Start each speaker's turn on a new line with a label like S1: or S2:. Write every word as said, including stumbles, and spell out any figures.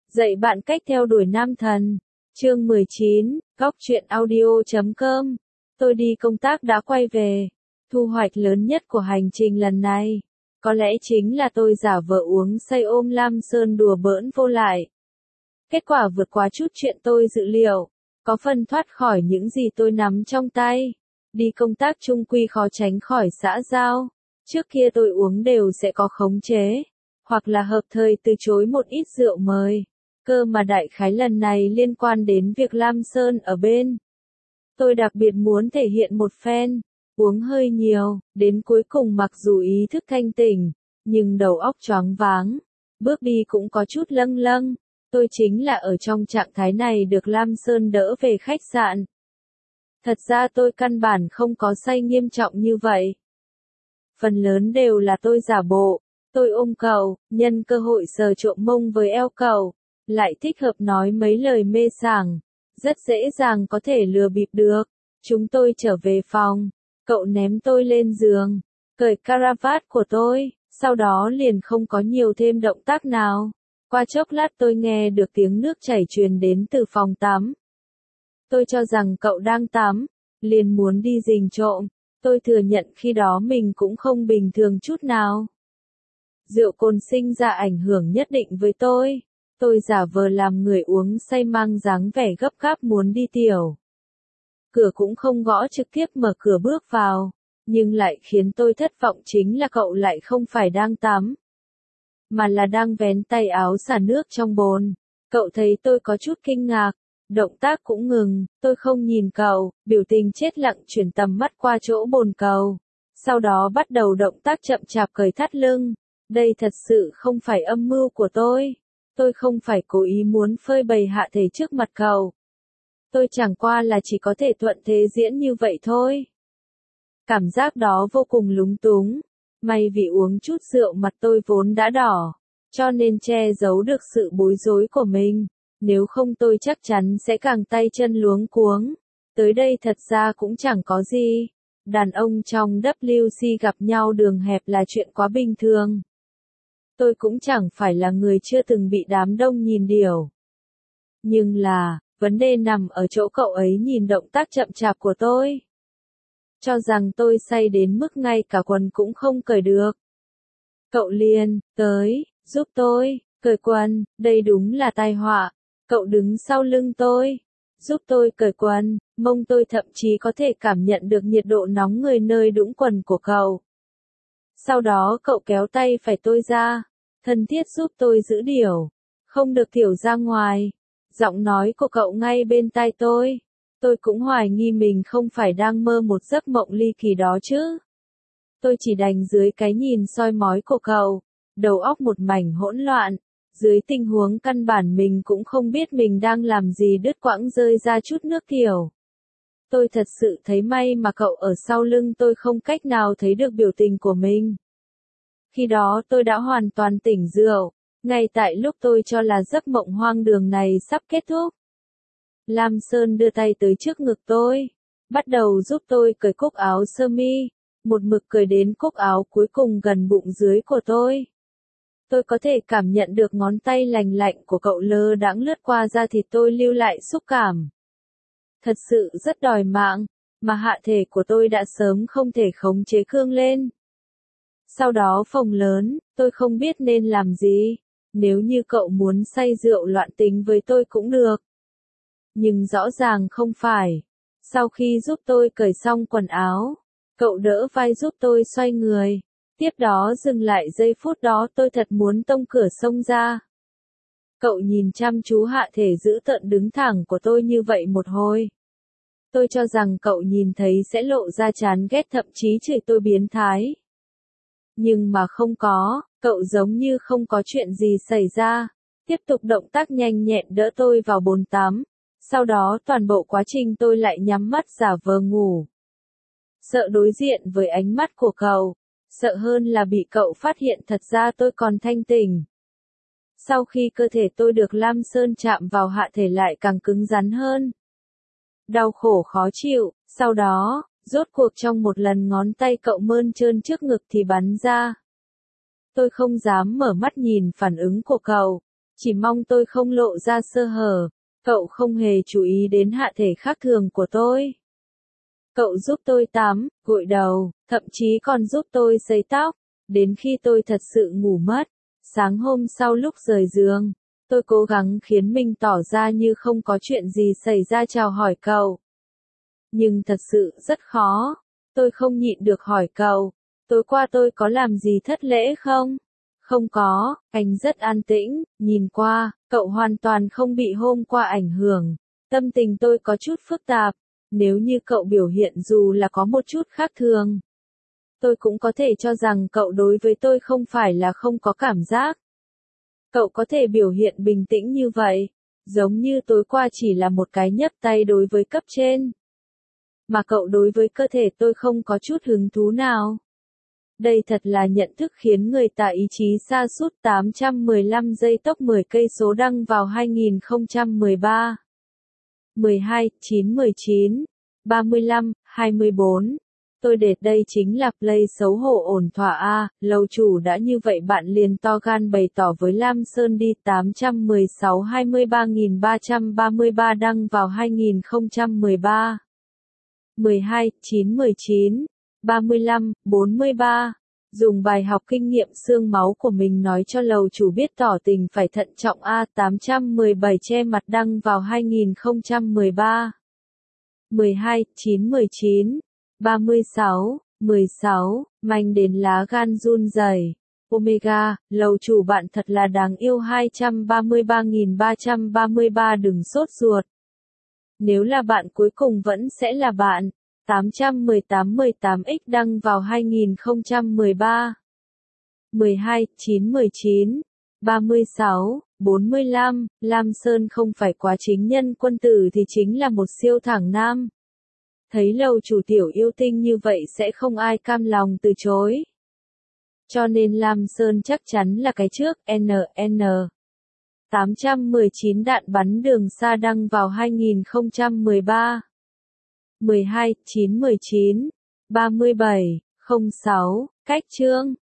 S1: Dạy bạn cách theo đuổi nam thần. Chương mười chín, góc truyện audio chấm com. Tôi đi công tác đã quay về. Thu hoạch lớn nhất của hành trình lần này, có lẽ chính là tôi giả vờ uống say ôm Lam Sơn đùa bỡn vô lại. Kết quả vượt quá chút chuyện tôi dự liệu, có phần thoát khỏi những gì tôi nắm trong tay. Đi công tác chung quy khó tránh khỏi xã giao. Trước kia tôi uống đều sẽ có khống chế, hoặc là hợp thời từ chối một ít rượu mời. Cơ mà đại khái lần này liên quan đến việc Lam Sơn ở bên. Tôi đặc biệt muốn thể hiện một phen, uống hơi nhiều, đến cuối cùng mặc dù ý thức thanh tỉnh, nhưng đầu óc choáng váng, bước đi cũng có chút lâng lâng. Tôi chính là ở trong trạng thái này được Lam Sơn đỡ về khách sạn. Thật ra tôi căn bản không có say nghiêm trọng như vậy. Phần lớn đều là tôi giả bộ, tôi ôm cậu, nhân cơ hội sờ trộm mông với eo cậu, lại thích hợp nói mấy lời mê sảng, rất dễ dàng có thể lừa bịp được. Chúng tôi trở về phòng, cậu ném tôi lên giường, cởi caravat của tôi, sau đó liền không có nhiều thêm động tác nào. Qua chốc lát tôi nghe được tiếng nước chảy truyền đến từ phòng tắm. Tôi cho rằng cậu đang tắm, liền muốn đi rình trộm. Tôi thừa nhận khi đó mình cũng không bình thường chút nào. Rượu cồn sinh ra ảnh hưởng nhất định với tôi. Tôi giả vờ làm người uống say mang dáng vẻ gấp gáp muốn đi tiểu. Cửa cũng không gõ trực tiếp mở cửa bước vào, nhưng lại khiến tôi thất vọng chính là cậu lại không phải đang tắm, mà là đang vén tay áo xả nước trong bồn. Cậu thấy tôi có chút kinh ngạc, động tác cũng ngừng, tôi không nhìn cậu, biểu tình chết lặng chuyển tầm mắt qua chỗ bồn cầu. Sau đó bắt đầu động tác chậm chạp cởi thắt lưng. Đây thật sự không phải âm mưu của tôi. Tôi không phải cố ý muốn phơi bày hạ thể trước mặt cậu. Tôi chẳng qua là chỉ có thể thuận thế diễn như vậy thôi. Cảm giác đó vô cùng lúng túng. May vì uống chút rượu mặt tôi vốn đã đỏ, cho nên che giấu được sự bối rối của mình. Nếu không tôi chắc chắn sẽ càng tay chân luống cuống. Tới đây thật ra cũng chẳng có gì. Đàn ông trong W C gặp nhau đường hẹp là chuyện quá bình thường. Tôi cũng chẳng phải là người chưa từng bị đám đông nhìn điểu. Nhưng là, vấn đề nằm ở chỗ cậu ấy nhìn động tác chậm chạp của tôi. Cho rằng tôi say đến mức ngay cả quần cũng không cởi được. Cậu liền, tới, giúp tôi, cởi quần, đây đúng là tai họa. Cậu đứng sau lưng tôi, giúp tôi cởi quần, mông tôi thậm chí có thể cảm nhận được nhiệt độ nóng người nơi đũng quần của cậu. Sau đó cậu kéo tay phải tôi ra, thân thiết giúp tôi giữ điểu, không được tiểu ra ngoài. Giọng nói của cậu ngay bên tai tôi. Tôi cũng hoài nghi mình không phải đang mơ một giấc mộng ly kỳ đó chứ. Tôi chỉ đành dưới cái nhìn soi mói của cậu, đầu óc một mảnh hỗn loạn. Dưới tình huống căn bản mình cũng không biết mình đang làm gì đứt quãng rơi ra chút nước tiểu. Tôi thật sự thấy may mà cậu ở sau lưng tôi không cách nào thấy được biểu tình của mình. Khi đó tôi đã hoàn toàn tỉnh rượu, ngay tại lúc tôi cho là giấc mộng hoang đường này sắp kết thúc. Lam Sơn đưa tay tới trước ngực tôi, bắt đầu giúp tôi cởi cúc áo sơ mi, một mực cởi đến cúc áo cuối cùng gần bụng dưới của tôi. Tôi có thể cảm nhận được ngón tay lành lạnh của cậu lơ đãng lướt qua da thịt tôi lưu lại xúc cảm. Thật sự rất đòi mạng, mà hạ thể của tôi đã sớm không thể khống chế cương lên. Sau đó phòng lớn, tôi không biết nên làm gì. Nếu như cậu muốn say rượu loạn tính với tôi cũng được. Nhưng rõ ràng không phải. Sau khi giúp tôi cởi xong quần áo, cậu đỡ vai giúp tôi xoay người. Tiếp đó dừng lại giây phút đó tôi thật muốn tông cửa xông ra. Cậu nhìn chăm chú hạ thể giữ tợn đứng thẳng của tôi như vậy một hồi. Tôi cho rằng cậu nhìn thấy sẽ lộ ra chán ghét thậm chí chửi tôi biến thái. Nhưng mà không có, cậu giống như không có chuyện gì xảy ra. Tiếp tục động tác nhanh nhẹn đỡ tôi vào bồn tắm. Sau đó toàn bộ quá trình tôi lại nhắm mắt giả vờ ngủ. Sợ đối diện với ánh mắt của cậu. Sợ hơn là bị cậu phát hiện thật ra tôi còn thanh tỉnh. Sau khi cơ thể tôi được Lam Sơn chạm vào hạ thể lại càng cứng rắn hơn. Đau khổ khó chịu, sau đó, rốt cuộc trong một lần ngón tay cậu mơn trơn trước ngực thì bắn ra. Tôi không dám mở mắt nhìn phản ứng của cậu. Chỉ mong tôi không lộ ra sơ hở. Cậu không hề chú ý đến hạ thể khác thường của tôi. Cậu giúp tôi tắm, gội đầu, thậm chí còn giúp tôi sấy tóc, đến khi tôi thật sự ngủ mất. Sáng hôm sau lúc rời giường, tôi cố gắng khiến mình tỏ ra như không có chuyện gì xảy ra chào hỏi cậu. Nhưng thật sự rất khó. Tôi không nhịn được hỏi cậu, tối qua tôi có làm gì thất lễ không? Không có, anh rất an tĩnh, nhìn qua, cậu hoàn toàn không bị hôm qua ảnh hưởng. Tâm tình tôi có chút phức tạp, nếu như cậu biểu hiện dù là có một chút khác thường. Tôi cũng có thể cho rằng cậu đối với tôi không phải là không có cảm giác. Cậu có thể biểu hiện bình tĩnh như vậy, giống như tối qua chỉ là một cái nhấp tay đối với cấp trên. Mà cậu đối với cơ thể tôi không có chút hứng thú nào. Đây thật là nhận thức khiến người ta ý chí sa sút. Tám trăm mười lăm giây tốc mười cây số đăng vào hai nghìn không trăm mười ba. mười hai, chín, mười chín, ba mươi lăm, hai mươi bốn. Tôi đệt đây chính là play xấu hổ ổn thỏa a, lầu chủ đã như vậy bạn liền to gan bày tỏ với Lam Sơn đi. Tám trăm mười sáu hai mươi ba nghìn ba trăm ba mươi ba đăng vào hai nghìn không trăm mười ba. mười hai, chín, mười chín, ba mươi lăm, bốn mươi ba. Dùng bài học kinh nghiệm xương máu của mình nói cho lầu chủ biết tỏ tình phải thận trọng a. Tám trăm mười bảy che mặt đăng vào hai nghìn không trăm mười ba. mười hai, chín, mười chín, ba mươi sáu, mười sáu, manh đến lá gan run rẩy. Omega, lầu chủ bạn thật là đáng yêu. Hai trăm ba mươi ba nghìn ba trăm ba mươi ba đừng sốt ruột. Nếu là bạn cuối cùng vẫn sẽ là bạn. Tám trăm mười tám mười tám x đăng vào hai nghìn không trăm mười ba. mười hai, chín, mười chín, ba mươi sáu, bốn mươi lăm, Lam Sơn không phải quá chính nhân quân tử thì chính là một siêu thẳng nam. Thấy lầu chủ tiểu yêu tinh như vậy sẽ không ai cam lòng từ chối. Cho nên Lam Sơn chắc chắn là cái trước. en en. tám trăm mười chín đạn bắn đường xa đăng vào hai nghìn không trăm mười ba. mười hai, chín, mười chín, ba mươi bảy, không sáu, cách chương.